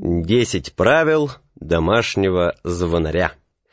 10 правил домашнего звонаря.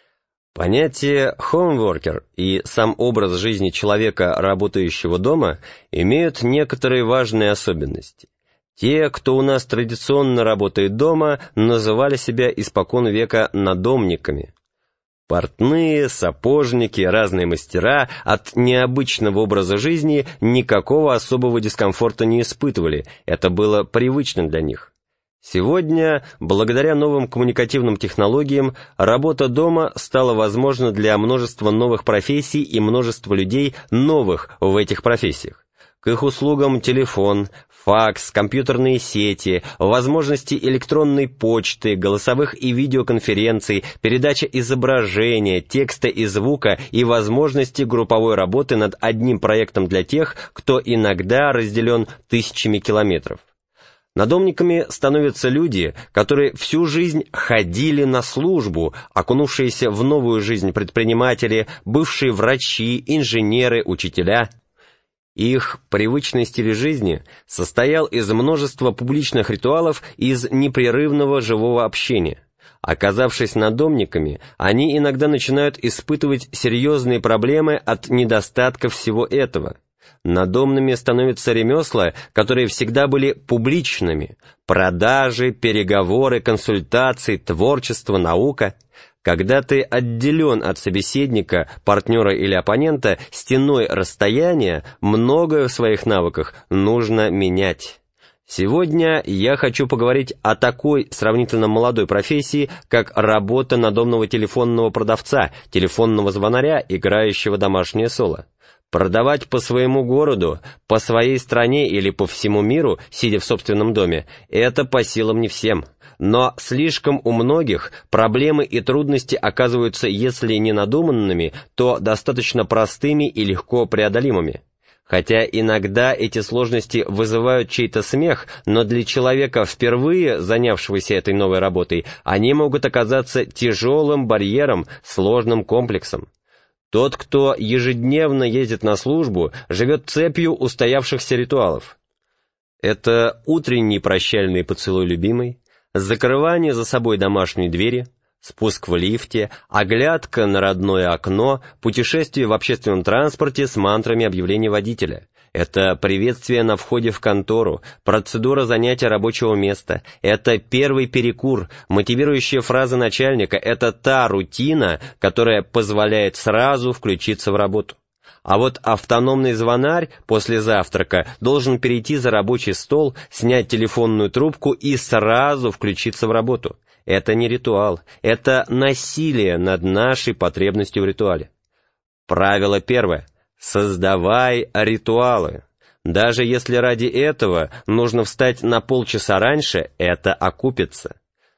Понятие «homeworker» и сам образ жизни человека, работающего дома, имеют некоторые важные особенности. Те, кто у нас традиционно работает дома, называли себя испокон века надомниками. Портные, сапожники, разные мастера от необычного образа жизни никакого особого дискомфорта не испытывали, это было привычно для них. Сегодня, благодаря новым коммуникативным технологиям, работа дома стала возможна для множества новых профессий и множества людей новых в этих профессиях. К их услугам телефон, факс, компьютерные сети, возможности электронной почты, голосовых и видеоконференций, передача изображения, текста и звука и возможности групповой работы над одним проектом для тех, кто иногда разделен тысячами километров. Надомниками становятся люди, которые всю жизнь ходили на службу, окунувшиеся в новую жизнь предприниматели, бывшие врачи, инженеры, учителя. Их привычный стиль жизни состоял из множества публичных ритуалов из непрерывного живого общения. Оказавшись надомниками, они иногда начинают испытывать серьезные проблемы от недостатка всего этого. Надомными становятся ремесла, которые всегда были публичными: продажи, переговоры, консультации, творчество, наука. Когда ты отделен от собеседника, партнера или оппонента стеной расстояния, многое в своих навыках нужно менять. Сегодня я хочу поговорить о такой сравнительно молодой профессии, как работа надомного телефонного продавца, телефонного звонаря, играющего домашнее соло. Продавать по своему городу, по своей стране или по всему миру, сидя в собственном доме, это по силам не всем. Но слишком у многих проблемы и трудности оказываются, если не надуманными, то достаточно простыми и легко преодолимыми. Хотя иногда эти сложности вызывают чей-то смех, но для человека, впервые занявшегося этой новой работой, они могут оказаться тяжелым барьером, сложным комплексом. Тот, кто ежедневно ездит на службу, живет цепью устоявшихся ритуалов. Это утренний прощальный поцелуй любимой, закрывание за собой домашней двери, спуск в лифте, оглядка на родное окно, путешествие в общественном транспорте с мантрами объявления водителя. Это приветствие на входе в контору, процедура занятия рабочего места, это первый перекур, мотивирующая фраза начальника, это та рутина, которая позволяет сразу включиться в работу. А вот автономный звонарь после завтрака должен перейти за рабочий стол, снять телефонную трубку и сразу включиться в работу. Это не ритуал, это насилие над нашей потребностью в ритуале. Правило первое. Создавай ритуалы. Даже если ради этого нужно встать на полчаса раньше, это окупится.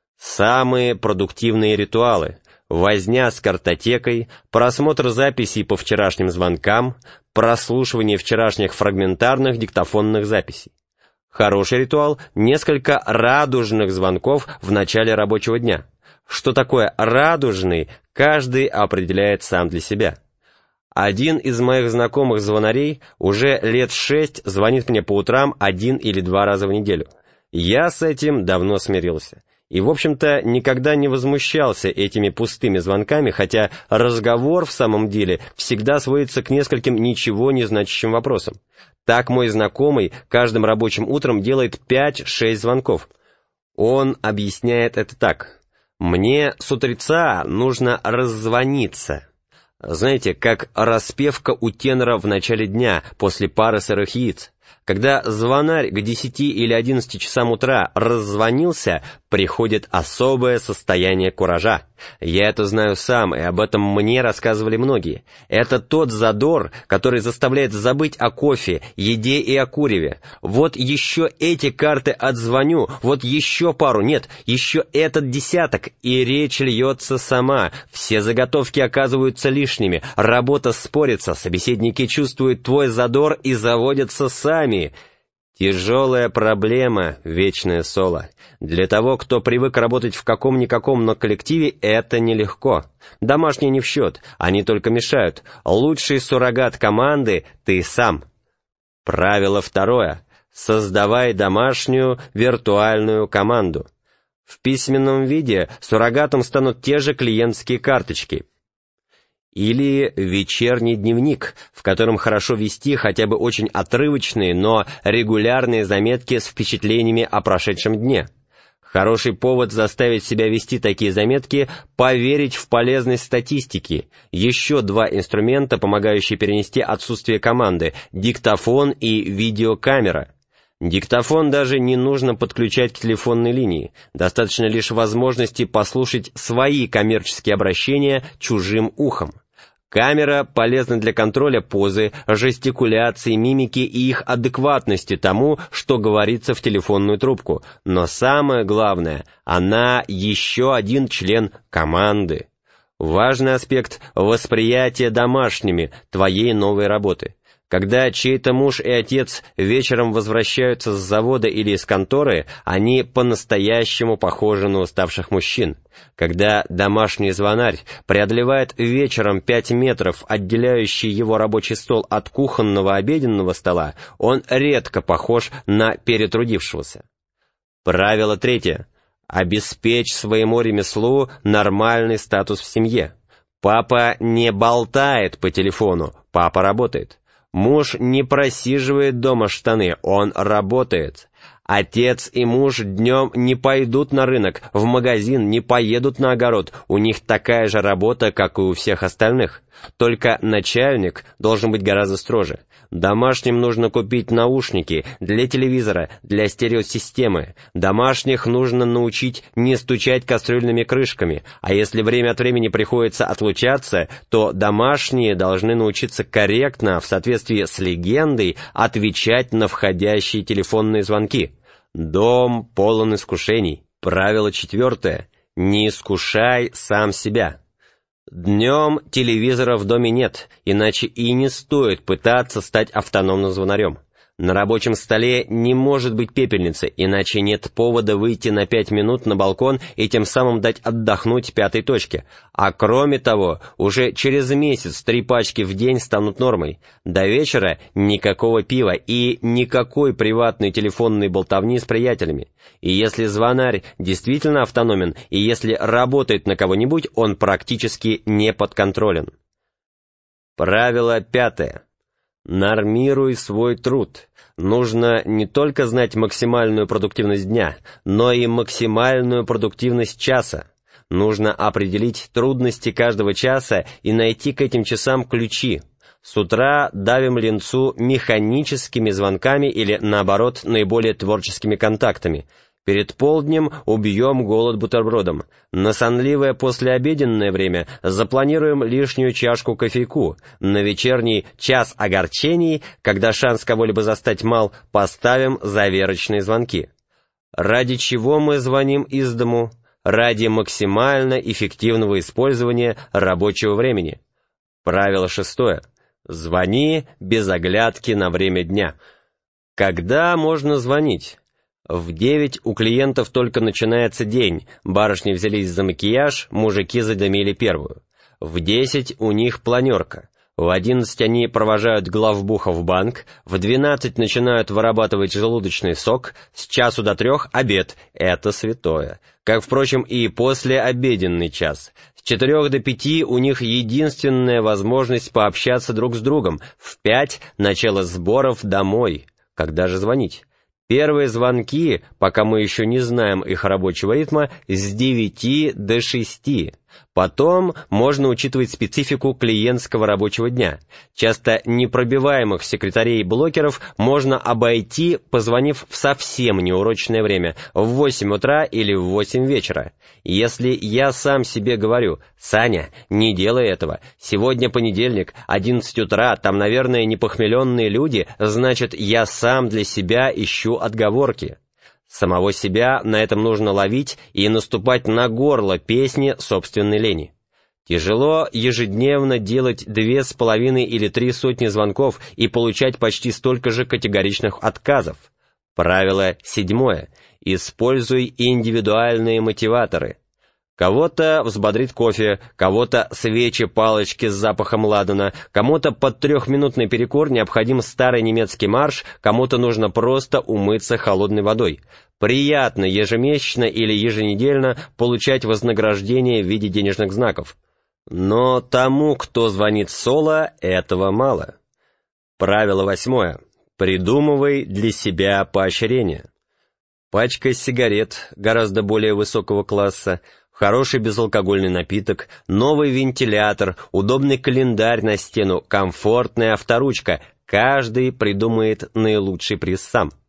Самые продуктивные ритуалы: возня с картотекой, просмотр записей по вчерашним звонкам, прослушивание вчерашних фрагментарных диктофонных записей. Хороший ритуал — несколько радужных звонков в начале рабочего дня. Что такое радужный, каждый определяет сам для себя. Один из моих знакомых звонарей уже лет 6 звонит мне по утрам 1 или 2 раза в неделю. Я с этим давно смирился. И, в общем-то, никогда не возмущался этими пустыми звонками, хотя разговор в самом деле всегда сводится к нескольким ничего не значащим вопросам. Так мой знакомый каждым рабочим утром делает 5-6 звонков. Он объясняет это так: «Мне с утреца нужно раззвониться». Знаете, как распевка у тенора в начале дня, после пары сырых яиц. Когда звонарь к 10 или 11 часам утра раззвонился, приходит особое состояние куража. Я это знаю сам, и об этом мне рассказывали многие. Это тот задор, который заставляет забыть о кофе, еде и о куреве. Вот еще эти карты отзвоню, вот еще пару, нет, еще этот десяток, и речь льется сама. Все заготовки оказываются лишними, работа спорится, собеседники чувствуют твой задор и заводятся сами. Тяжелая проблема — вечное соло. Для того, кто привык работать в каком-никаком, но коллективе, это нелегко. Домашние не в счет, они только мешают. Лучший суррогат команды — ты сам. Правило второе. Создавай домашнюю виртуальную команду. В письменном виде суррогатом станут те же клиентские карточки. Или вечерний дневник, в котором хорошо вести хотя бы очень отрывочные, но регулярные заметки с впечатлениями о прошедшем дне. Хороший повод заставить себя вести такие заметки — поверить в полезность статистики. Еще два инструмента, помогающие перенести отсутствие команды — диктофон и видеокамера. Диктофон даже не нужно подключать к телефонной линии, достаточно лишь возможности послушать свои коммерческие обращения чужим ухом. Камера полезна для контроля позы, жестикуляции, мимики и их адекватности тому, что говорится в телефонную трубку. Но самое главное, она еще один член команды. Важный аспект — восприятие домашними твоей новой работы. Когда чей-то муж и отец вечером возвращаются с завода или из конторы, они по-настоящему похожи на уставших мужчин. Когда домашний звонарь преодолевает вечером 5 метров, отделяющий его рабочий стол от кухонного обеденного стола, он редко похож на перетрудившегося. Правило 3. Обеспечь своему ремеслу нормальный статус в семье. Папа не болтает по телефону, папа работает. Муж не просиживает дома штаны, он работает. Отец и муж днем не пойдут на рынок, в магазин, не поедут на огород, у них такая же работа, как и у всех остальных. Только начальник должен быть гораздо строже. Домашним нужно купить наушники для телевизора, для стереосистемы. Домашних нужно научить не стучать кастрюльными крышками, а если время от времени приходится отлучаться, то домашние должны научиться корректно, в соответствии с легендой, отвечать на входящие телефонные звонки. Дом полон искушений. Правило 4. Не искушай сам себя. Днем телевизора в доме нет, иначе и не стоит пытаться стать автономным звонарем. На рабочем столе не может быть пепельницы, иначе нет повода выйти на 5 минут на балкон и тем самым дать отдохнуть пятой точке. А кроме того, уже через месяц 3 пачки в день станут нормой. До вечера никакого пива и никакой приватной телефонной болтовни с приятелями. И если звонарь действительно автономен, и если работает на кого-нибудь, он практически не подконтролен. Правило 5. Нормируй свой труд. Нужно не только знать максимальную продуктивность дня, но и максимальную продуктивность часа. Нужно определить трудности каждого часа и найти к этим часам ключи. С утра давим ленцу механическими звонками или, наоборот, наиболее творческими контактами. Перед полднем убьем голод бутербродом. На сонливое послеобеденное время запланируем лишнюю чашку кофейку. На вечерний час огорчений, когда шанс кого-либо застать мал, поставим заверочные звонки. Ради чего мы звоним из дому? Ради максимально эффективного использования рабочего времени. Правило 6. Звони без оглядки на время дня. Когда можно звонить? В 9 у клиентов только начинается день, барышни взялись за макияж, мужики задымили первую. В 10 у них планерка. В 11 они провожают главбуха в банк, в 12 начинают вырабатывать желудочный сок, с часу до 3 обед, это святое. Как, впрочем, и послеобеденный час. С 4 до 5 у них единственная возможность пообщаться друг с другом, в 5 начало сборов домой. Когда же звонить? Первые звонки, пока мы еще не знаем их рабочего ритма, с 9 до 6. Потом можно учитывать специфику клиентского рабочего дня. Часто непробиваемых секретарей-блокеров можно обойти, позвонив в совсем неурочное время, в 8 утра или в 8 вечера. Если я сам себе говорю: «Саня, не делай этого, сегодня понедельник, 11 утра, там, наверное, непохмеленные люди», значит, я сам для себя ищу отговорки. Самого себя на этом нужно ловить и наступать на горло песни собственной лени. Тяжело ежедневно делать 2,5 или 3 сотни звонков и получать почти столько же категоричных отказов. Правило 7. Используй индивидуальные мотиваторы. Кого-то взбодрит кофе, кого-то свечи-палочки с запахом ладана, кому-то под 3-минутный перекур необходим старый немецкий марш, кому-то нужно просто умыться холодной водой. Приятно ежемесячно или еженедельно получать вознаграждение в виде денежных знаков. Но тому, кто звонит соло, этого мало. Правило 8. Придумывай для себя поощрение. Пачка сигарет гораздо более высокого класса, хороший безалкогольный напиток, новый вентилятор, удобный календарь на стену, комфортная авторучка. Каждый придумает наилучший приз сам.